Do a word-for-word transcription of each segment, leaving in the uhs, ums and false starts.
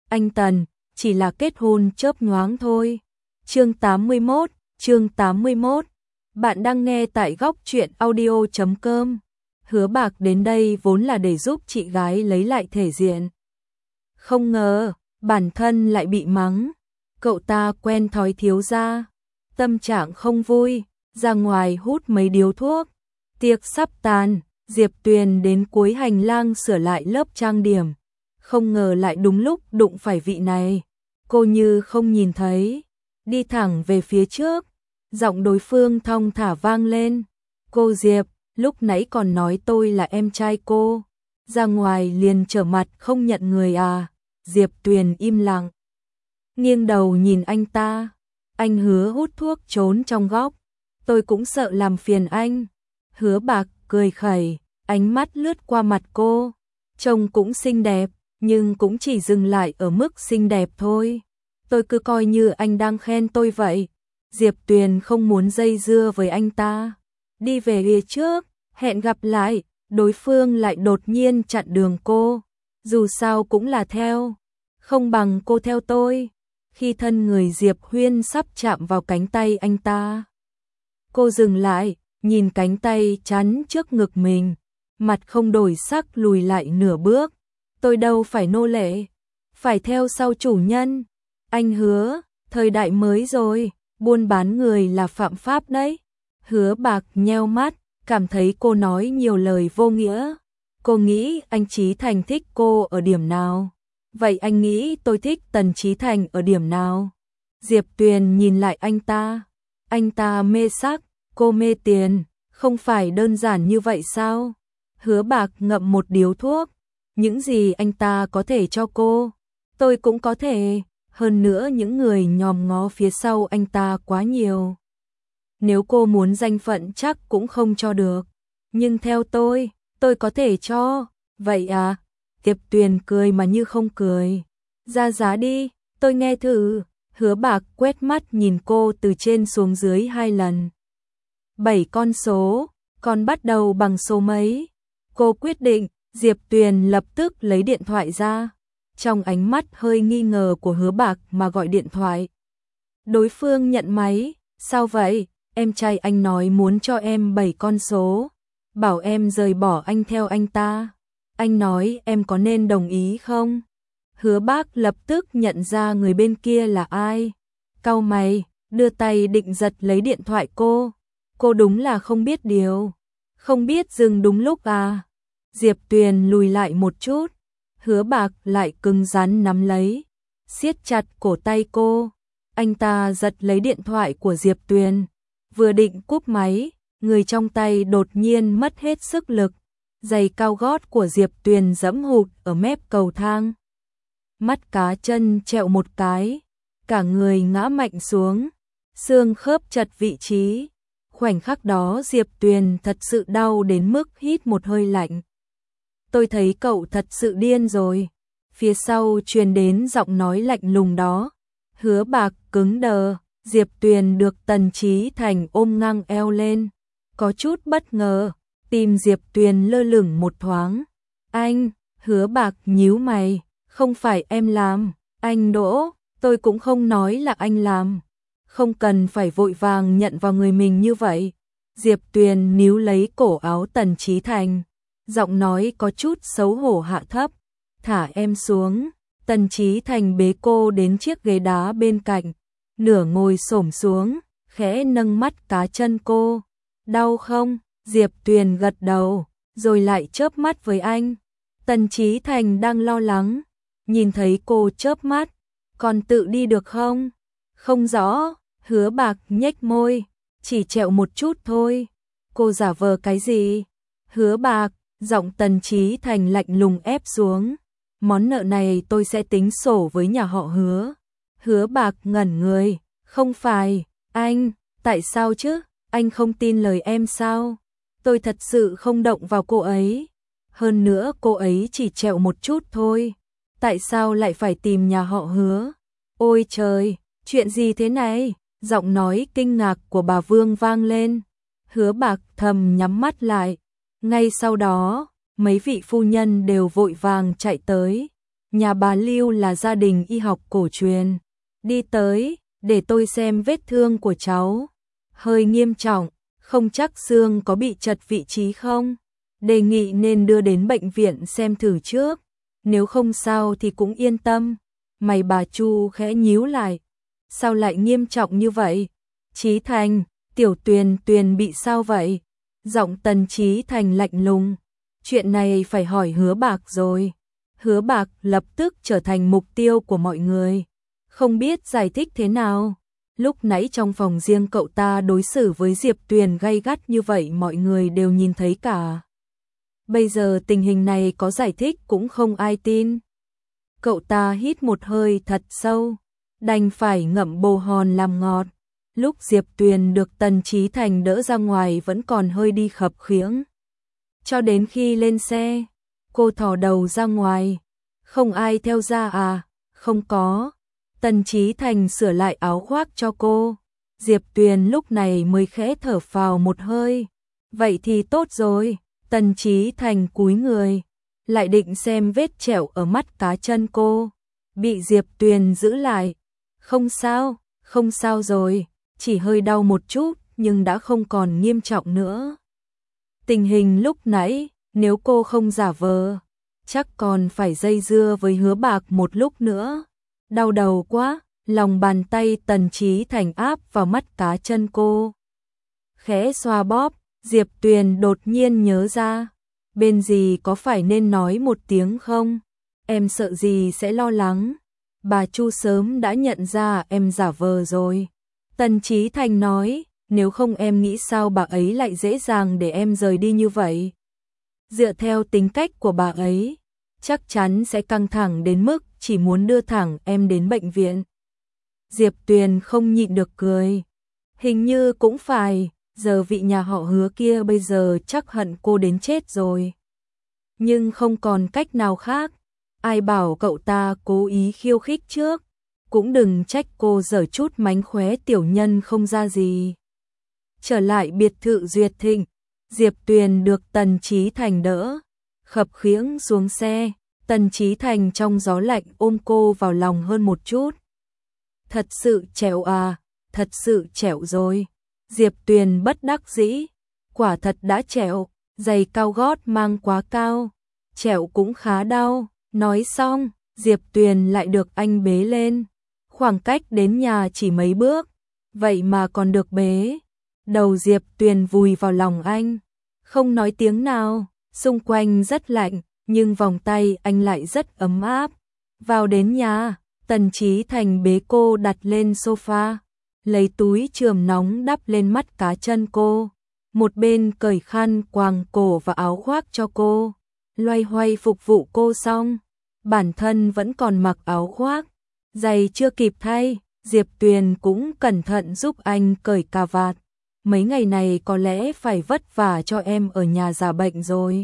anh Tần, chỉ là kết hôn chớp nhoáng thôi. Chương tám mươi mốt, chương tám mươi mốt. Bạn đang nghe tại góc truyện audio chấm com. Hứa Bạc đến đây vốn là để giúp chị gái lấy lại thể diện. Không ngờ, bản thân lại bị mắng. Cậu ta quen thói thiếu gia, tâm trạng không vui, ra ngoài hút mấy điếu thuốc. Tiệc sắp tàn, Diệp Tuyền đến cuối hành lang sửa lại lớp trang điểm. Không ngờ lại đúng lúc đụng phải vị này. Cô như không nhìn thấy, đi thẳng về phía trước. Giọng đối phương thong thả vang lên. Cô Diệp, lúc nãy còn nói tôi là em trai cô. Ra ngoài liền trở mặt không nhận người à? Diệp Tuyền im lặng, nghiêng đầu nhìn anh ta. Anh Hứa hút thuốc trốn trong góc. Tôi cũng sợ làm phiền anh. Hứa Bạc cười khẩy, ánh mắt lướt qua mặt cô. Trông cũng xinh đẹp, nhưng cũng chỉ dừng lại ở mức xinh đẹp thôi. Tôi cứ coi như anh đang khen tôi vậy. Diệp Tuyền không muốn dây dưa với anh ta. Đi về phía trước, hẹn gặp lại. Đối phương lại đột nhiên chặn đường cô. Dù sao cũng là theo, không bằng cô theo tôi. Khi thân người Diệp Huyên sắp chạm vào cánh tay anh ta, cô dừng lại, nhìn cánh tay chắn trước ngực mình, mặt không đổi sắc lùi lại nửa bước. Tôi đâu phải nô lệ, phải theo sau chủ nhân. Anh Hứa, thời đại mới rồi, buôn bán người là phạm pháp đấy. Hứa Bạc nheo mắt, cảm thấy cô nói nhiều lời vô nghĩa. Cô nghĩ anh Chí Thành thích cô ở điểm nào? Vậy anh nghĩ tôi thích Tần Chí Thành ở điểm nào? Diệp Tuyền nhìn lại anh ta. Anh ta mê sắc, cô mê tiền, không phải đơn giản như vậy sao? Hứa Bạc ngậm một điếu thuốc. Những gì anh ta có thể cho cô, tôi cũng có thể. Hơn nữa những người nhòm ngó phía sau anh ta quá nhiều. Nếu cô muốn danh phận chắc cũng không cho được. Nhưng theo tôi, tôi có thể cho. Vậy à? Diệp Tuyền cười mà như không cười. Ra giá đi, tôi nghe thử. Hứa Bạc quét mắt nhìn cô từ trên xuống dưới hai lần. Bảy con số, còn bắt đầu bằng số mấy? Cô quyết định. Diệp Tuyền lập tức lấy điện thoại ra. Trong ánh mắt hơi nghi ngờ của Hứa Bạc mà gọi điện thoại. Đối phương nhận máy. Sao vậy? Em trai anh nói muốn cho em bảy con số. Bảo em rời bỏ anh theo anh ta. Anh nói em có nên đồng ý không? Hứa Bác lập tức nhận ra người bên kia là ai. Cau mày, đưa tay định giật lấy điện thoại cô. Cô đúng là không biết điều. Không biết dừng đúng lúc à? Diệp Tuyền lùi lại một chút. Hứa Bạc lại cứng rắn nắm lấy, siết chặt cổ tay cô. Anh ta giật lấy điện thoại của Diệp Tuyền. Vừa định cúp máy, người trong tay đột nhiên mất hết sức lực. Giày cao gót của Diệp Tuyền giẫm hụt ở mép cầu thang. Mắt cá chân trẹo một cái, cả người ngã mạnh xuống, xương khớp chật vị trí. Khoảnh khắc đó Diệp Tuyền thật sự đau đến mức hít một hơi lạnh. Tôi thấy cậu thật sự điên rồi. Phía sau truyền đến giọng nói lạnh lùng đó. Hứa Bạc cứng đờ. Diệp Tuyền được Tần Chí Thành ôm ngang eo lên. Có chút bất ngờ. Tim Diệp Tuyền lơ lửng một thoáng. Anh, Hứa Bạc nhíu mày. Không phải em làm. Anh Đỗ, tôi cũng không nói là anh làm. Không cần phải vội vàng nhận vào người mình như vậy. Diệp Tuyền níu lấy cổ áo Tần Chí Thành. Giọng nói có chút xấu hổ hạ thấp. Thả em xuống. Tần Chí Thành bế cô đến chiếc ghế đá bên cạnh. Nửa ngồi xổm xuống, khẽ nâng mắt cá chân cô. Đau không? Diệp Tuyền gật đầu, rồi lại chớp mắt với anh. Tần Chí Thành đang lo lắng. Nhìn thấy cô chớp mắt. Còn tự đi được không? Không rõ. Hứa Bạc nhếch môi. Chỉ trẹo một chút thôi. Cô giả vờ cái gì? Hứa Bạc. Giọng Tần Chí Thành lạnh lùng ép xuống. Món nợ này tôi sẽ tính sổ với nhà họ Hứa. Hứa Bạc ngẩn người. Không phải, anh, tại sao chứ? Anh không tin lời em sao? Tôi thật sự không động vào cô ấy. Hơn nữa cô ấy chỉ trẹo một chút thôi. Tại sao lại phải tìm nhà họ Hứa? Ôi trời, chuyện gì thế này? Giọng nói kinh ngạc của bà Vương vang lên. Hứa Bạc thầm nhắm mắt lại. Ngay sau đó, mấy vị phu nhân đều vội vàng chạy tới. nhà bà Lưu là gia đình y học cổ truyền. Đi tới, để tôi xem vết thương của cháu. Hơi nghiêm trọng, không chắc xương có bị chật vị trí không? Đề nghị nên đưa đến bệnh viện xem thử trước. Nếu không sao thì cũng yên tâm. Mày bà Chu khẽ nhíu lại. Sao lại nghiêm trọng như vậy? Chí Thành, Tiểu Tuyền Tuyền bị sao vậy? Giọng Tần Chí Thành lạnh lùng. Chuyện này phải hỏi Hứa Bạc rồi. Hứa Bạc lập tức trở thành mục tiêu của mọi người. Không biết giải thích thế nào. Lúc nãy trong phòng riêng cậu ta đối xử với Diệp Tuyền gay gắt như vậy mọi người đều nhìn thấy cả. Bây giờ tình hình này có giải thích cũng không ai tin. Cậu ta hít một hơi thật sâu, đành phải ngậm bồ hòn làm ngọt. Lúc Diệp Tuyền được Tần Chí Thành đỡ ra ngoài vẫn còn hơi đi khập khiễng. Cho đến khi lên xe, cô thò đầu ra ngoài. Không ai theo ra à? Không có. Tần Chí Thành sửa lại áo khoác cho cô. Diệp Tuyền lúc này mới khẽ thở phào một hơi. Vậy thì tốt rồi. Tần Chí Thành cúi người, lại định xem vết trẹo ở mắt cá chân cô. Bị Diệp Tuyền giữ lại. Không sao, không sao rồi. Chỉ hơi đau một chút nhưng đã không còn nghiêm trọng nữa. Tình hình lúc nãy, nếu cô không giả vờ, chắc còn phải dây dưa với Hứa Bạc một lúc nữa. Đau đầu quá, lòng bàn tay Tần Chí Thành áp vào mắt cá chân cô. Khẽ xoa bóp, Diệp Tuyền đột nhiên nhớ ra. Bên gì có phải nên nói một tiếng không? Em sợ gì sẽ lo lắng. Bà Chu sớm đã nhận ra em giả vờ rồi. Tần Chí Thành nói, nếu không em nghĩ sao bà ấy lại dễ dàng để em rời đi như vậy. Dựa theo tính cách của bà ấy, chắc chắn sẽ căng thẳng đến mức chỉ muốn đưa thẳng em đến bệnh viện. Diệp Tuyền không nhịn được cười. Hình như cũng phải, giờ vị nhà họ Hứa kia bây giờ chắc hận cô đến chết rồi. Nhưng không còn cách nào khác. Ai bảo cậu ta cố ý khiêu khích trước. Cũng đừng trách cô giở chút mánh khóe tiểu nhân không ra gì. Trở lại biệt thự Duyệt Thịnh, Diệp Tuyền được Tần Chí Thành đỡ, khập khiễng xuống xe. Tần Chí Thành trong gió lạnh ôm cô vào lòng hơn một chút. Thật sự trẹo à, thật sự trẹo rồi. Diệp Tuyền bất đắc dĩ, quả thật đã trẹo, giày cao gót mang quá cao, trẹo cũng khá đau. Nói xong, Diệp Tuyền lại được anh bế lên. Khoảng cách đến nhà chỉ mấy bước, vậy mà còn được bế. Đầu Diệp Tuyền vùi vào lòng anh, không nói tiếng nào, xung quanh rất lạnh, nhưng vòng tay anh lại rất ấm áp. Vào đến nhà, Tần Chí Thành bế cô đặt lên sofa, lấy túi chườm nóng đắp lên mắt cá chân cô, một bên cởi khăn quàng cổ và áo khoác cho cô, loay hoay phục vụ cô xong, bản thân vẫn còn mặc áo khoác, giày chưa kịp thay, Diệp Tuyền cũng cẩn thận giúp anh cởi cà vạt. Mấy ngày này có lẽ phải vất vả cho em ở nhà giả bệnh rồi.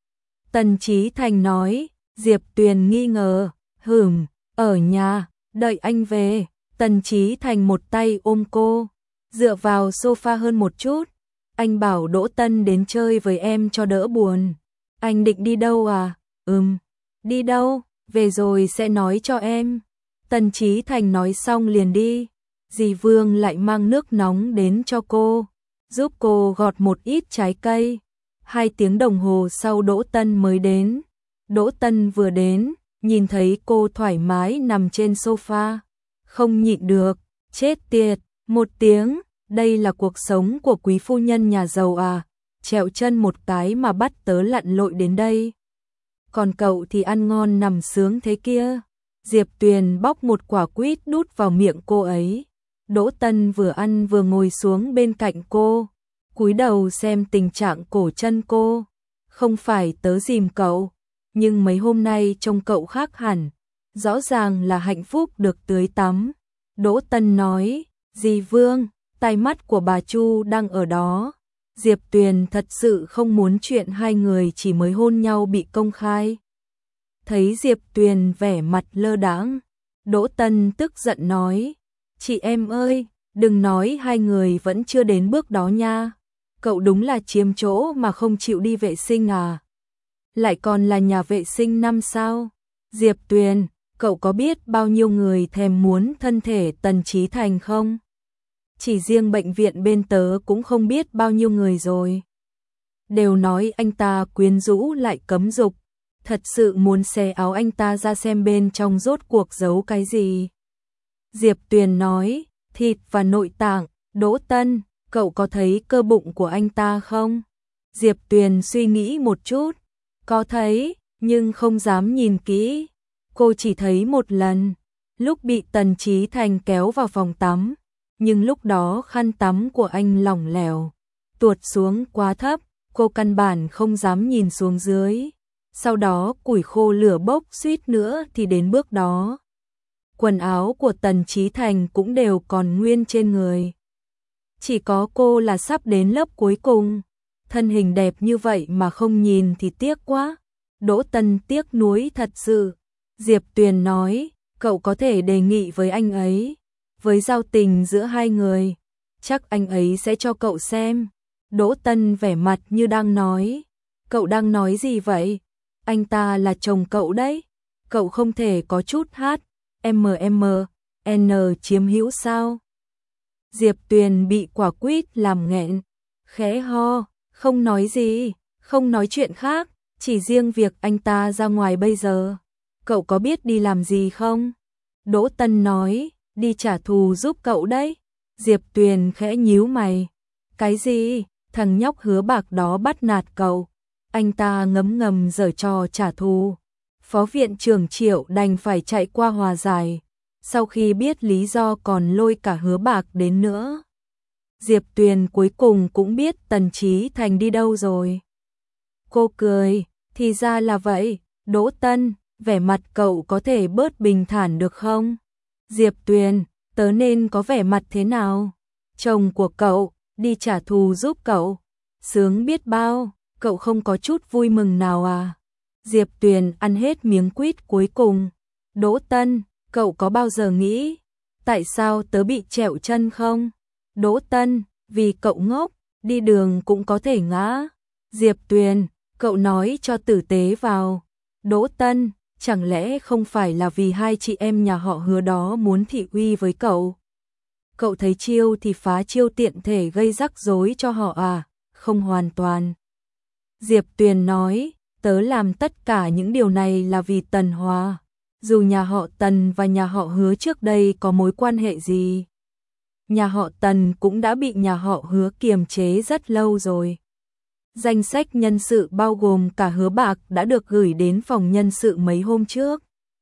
Tần Chí Thành nói. Diệp Tuyền nghi ngờ, hửm, ở nhà, đợi anh về. Tần Chí Thành một tay ôm cô, dựa vào sofa hơn một chút. Anh bảo Đỗ Tân đến chơi với em cho đỡ buồn. Anh định đi đâu à? Ừm, đi đâu? Về rồi sẽ nói cho em. Tần Chí Thành nói xong liền đi. Dì Vương lại mang nước nóng đến cho cô, giúp cô gọt một ít trái cây. Hai tiếng đồng hồ sau Đỗ Tân mới đến. Đỗ Tân vừa đến, nhìn thấy cô thoải mái nằm trên sofa, không nhịn được, chết tiệt, một tiếng, đây là cuộc sống của quý phu nhân nhà giàu à, trẹo chân một cái mà bắt tớ lặn lội đến đây. Còn cậu thì ăn ngon nằm sướng thế kia. Diệp Tuyền bóc một quả quýt đút vào miệng cô ấy. Đỗ Tân vừa ăn vừa ngồi xuống bên cạnh cô, cúi đầu xem tình trạng cổ chân cô. Không phải tớ dìm cậu, nhưng mấy hôm nay trông cậu khác hẳn, rõ ràng là hạnh phúc được tưới tắm. Đỗ Tân nói, dì Vương, tai mắt của bà Chu đang ở đó. Diệp Tuyền thật sự không muốn chuyện hai người chỉ mới hôn nhau bị công khai. Thấy Diệp Tuyền vẻ mặt lơ đãng, Đỗ Tân tức giận nói, chị em ơi, đừng nói hai người vẫn chưa đến bước đó nha. Cậu đúng là chiếm chỗ mà không chịu đi vệ sinh à? Lại còn là nhà vệ sinh năm sao? Diệp Tuyền, cậu có biết bao nhiêu người thèm muốn thân thể Tần Chí Thành không? Chỉ riêng bệnh viện bên tớ cũng không biết bao nhiêu người rồi. Đều nói anh ta quyến rũ lại cấm dục, thật sự muốn xé áo anh ta ra xem bên trong rốt cuộc giấu cái gì. Diệp Tuyền nói, thịt và nội tạng. Đỗ Tân, cậu có thấy cơ bụng của anh ta không? Diệp Tuyền suy nghĩ một chút, có thấy, nhưng không dám nhìn kỹ. Cô chỉ thấy một lần, lúc bị Tần Chí Thành kéo vào phòng tắm, nhưng lúc đó khăn tắm của anh lỏng lẻo, tuột xuống quá thấp, cô căn bản không dám nhìn xuống dưới. Sau đó củi khô lửa bốc suýt nữa thì đến bước đó. Quần áo của Tần Chí Thành cũng đều còn nguyên trên người. Chỉ có cô là sắp đến lớp cuối cùng. Thân hình đẹp như vậy mà không nhìn thì tiếc quá. Đỗ Tân tiếc nuối thật sự. Diệp Tuyền nói, cậu có thể đề nghị với anh ấy. Với giao tình giữa hai người, chắc anh ấy sẽ cho cậu xem. Đỗ Tân vẻ mặt như đang nói. Cậu đang nói gì vậy? Anh ta là chồng cậu đấy. Cậu không thể có chút hát, em em, N chiếm hữu sao? Diệp Tuyền bị quả quýt làm nghẹn, khẽ ho, không nói gì, không nói chuyện khác, chỉ riêng việc anh ta ra ngoài bây giờ. Cậu có biết đi làm gì không? Đỗ Tân nói, đi trả thù giúp cậu đấy. Diệp Tuyền khẽ nhíu mày. Cái gì? Thằng nhóc Hứa Bạc đó bắt nạt cậu. Anh ta ngấm ngầm giở trò trả thù. Phó viện trưởng Triệu đành phải chạy qua hòa giải. Sau khi biết lý do còn lôi cả Hứa Bạc đến nữa. Diệp Tuyền cuối cùng cũng biết Tần Chí Thành đi đâu rồi. Cô cười, thì ra là vậy. Đỗ Tân, vẻ mặt cậu có thể bớt bình thản được không? Diệp Tuyền, tớ nên có vẻ mặt thế nào? Chồng của cậu, đi trả thù giúp cậu. Sướng biết bao, cậu không có chút vui mừng nào à? Diệp Tuyền ăn hết miếng quýt cuối cùng. Đỗ Tân, cậu có bao giờ nghĩ, tại sao tớ bị trẹo chân không? Đỗ Tân, vì cậu ngốc, đi đường cũng có thể ngã. Diệp Tuyền, cậu nói cho tử tế vào. Đỗ Tân, chẳng lẽ không phải là vì hai chị em nhà họ Hứa đó muốn thị uy với cậu? Cậu thấy chiêu thì phá chiêu tiện thể gây rắc rối cho họ à? Không hoàn toàn. Diệp Tuyền nói, tớ làm tất cả những điều này là vì Tần Hòa. Dù nhà họ Tần và nhà họ Hứa trước đây có mối quan hệ gì, nhà họ Tần cũng đã bị nhà họ Hứa kiềm chế rất lâu rồi. Danh sách nhân sự bao gồm cả Hứa Bạc đã được gửi đến phòng nhân sự mấy hôm trước.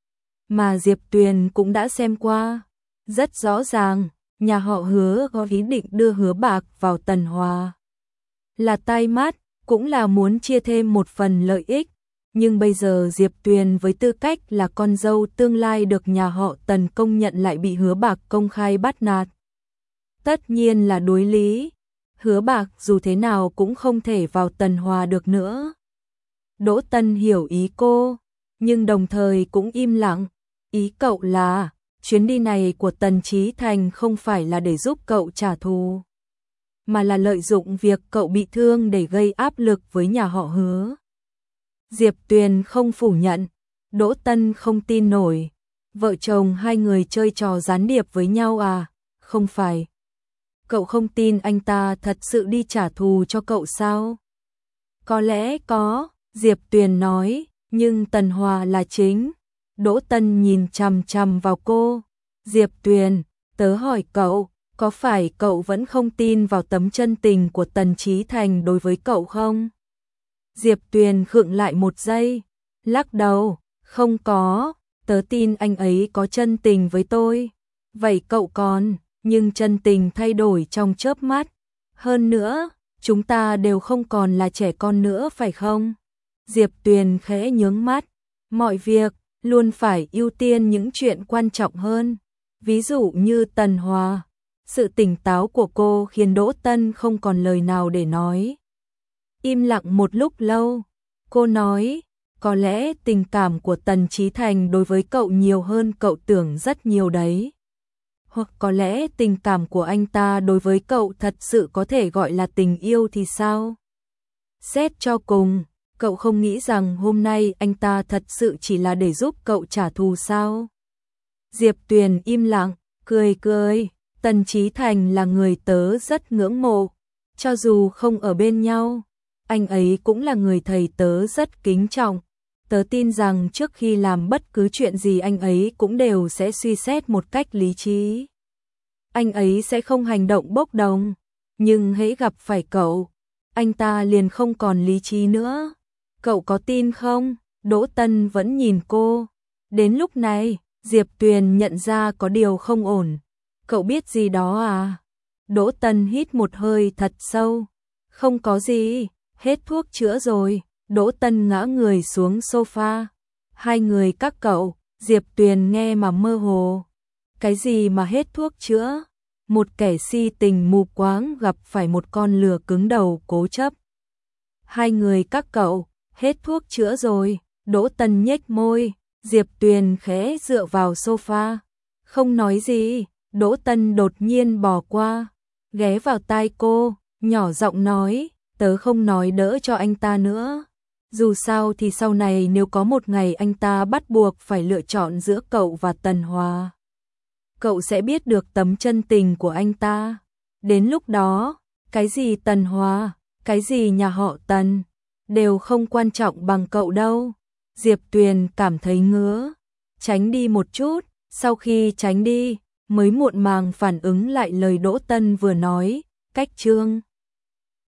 Mà Diệp Tuyền cũng đã xem qua. Rất rõ ràng, nhà họ Hứa có ý định đưa Hứa Bạc vào Tần Hòa. Là tai mắt, cũng là muốn chia thêm một phần lợi ích. Nhưng bây giờ Diệp Tuyền với tư cách là con dâu tương lai được nhà họ Tần công nhận lại bị Hứa Bạc công khai bắt nạt. Tất nhiên là đối lý. Hứa Bạc dù thế nào cũng không thể vào Tần Hòa được nữa. Đỗ Tân hiểu ý cô, nhưng đồng thời cũng im lặng. Ý cậu là, chuyến đi này của Tần Chí Thành không phải là để giúp cậu trả thù, mà là lợi dụng việc cậu bị thương để gây áp lực với nhà họ Hứa. Diệp Tuyền không phủ nhận, Đỗ Tân không tin nổi. Vợ chồng hai người chơi trò gián điệp với nhau à? Không phải. Cậu không tin anh ta thật sự đi trả thù cho cậu sao? Có lẽ có, Diệp Tuyền nói, nhưng Tần Hòa là chính. Đỗ Tân nhìn chằm chằm vào cô. Diệp Tuyền, tớ hỏi cậu, có phải cậu vẫn không tin vào tấm chân tình của Tần Chí Thành đối với cậu không? Diệp Tuyền khựng lại một giây, lắc đầu, không có, tớ tin anh ấy có chân tình với tôi. Vậy cậu còn, nhưng chân tình thay đổi trong chớp mắt. Hơn nữa, chúng ta đều không còn là trẻ con nữa phải không? Diệp Tuyền khẽ nhướng mắt, mọi việc luôn phải ưu tiên những chuyện quan trọng hơn. Ví dụ như Tần Hòa. Sự tỉnh táo của cô khiến Đỗ Tân không còn lời nào để nói. Im lặng một lúc lâu, cô nói, có lẽ tình cảm của Tần Chí Thành đối với cậu nhiều hơn cậu tưởng rất nhiều đấy. Hoặc có lẽ tình cảm của anh ta đối với cậu thật sự có thể gọi là tình yêu thì sao? Xét cho cùng, Cậu không nghĩ rằng hôm nay anh ta thật sự chỉ là để giúp cậu trả thù sao? Diệp Tuyền im lặng, cười cười, Tần Chí Thành là người tớ rất ngưỡng mộ, cho dù không ở bên nhau, anh ấy cũng là người thầy tớ rất kính trọng. Tớ tin rằng trước khi làm bất cứ chuyện gì anh ấy cũng đều sẽ suy xét một cách lý trí. Anh ấy sẽ không hành động bốc đồng, nhưng hễ gặp phải cậu, anh ta liền không còn lý trí nữa. Cậu có tin không? Đỗ Tân vẫn nhìn cô. Đến lúc này, Diệp Tuyền nhận ra có điều không ổn. Cậu biết gì đó à? Đỗ Tân hít một hơi thật sâu. Không có gì, hết thuốc chữa rồi. Đỗ Tân ngã người xuống sofa. Hai người các cậu, Diệp Tuyền nghe mà mơ hồ. Cái gì mà hết thuốc chữa? Một kẻ si tình mù quáng gặp phải một con lừa cứng đầu cố chấp. Hai người các cậu, hết thuốc chữa rồi. Đỗ Tân nhếch môi, Diệp Tuyền khẽ dựa vào sofa. Không nói gì, Đỗ Tân đột nhiên bỏ qua, ghé vào tai cô, nhỏ giọng nói, tớ không nói đỡ cho anh ta nữa. Dù sao thì sau này nếu có một ngày anh ta bắt buộc phải lựa chọn giữa cậu và Tần Hòa, cậu sẽ biết được tấm chân tình của anh ta. Đến lúc đó, cái gì Tần Hòa, cái gì nhà họ Tần, đều không quan trọng bằng cậu đâu. Diệp Tuyền cảm thấy ngứa, tránh đi một chút, sau khi tránh đi, mới muộn màng phản ứng lại lời Đỗ Tân vừa nói, cách chương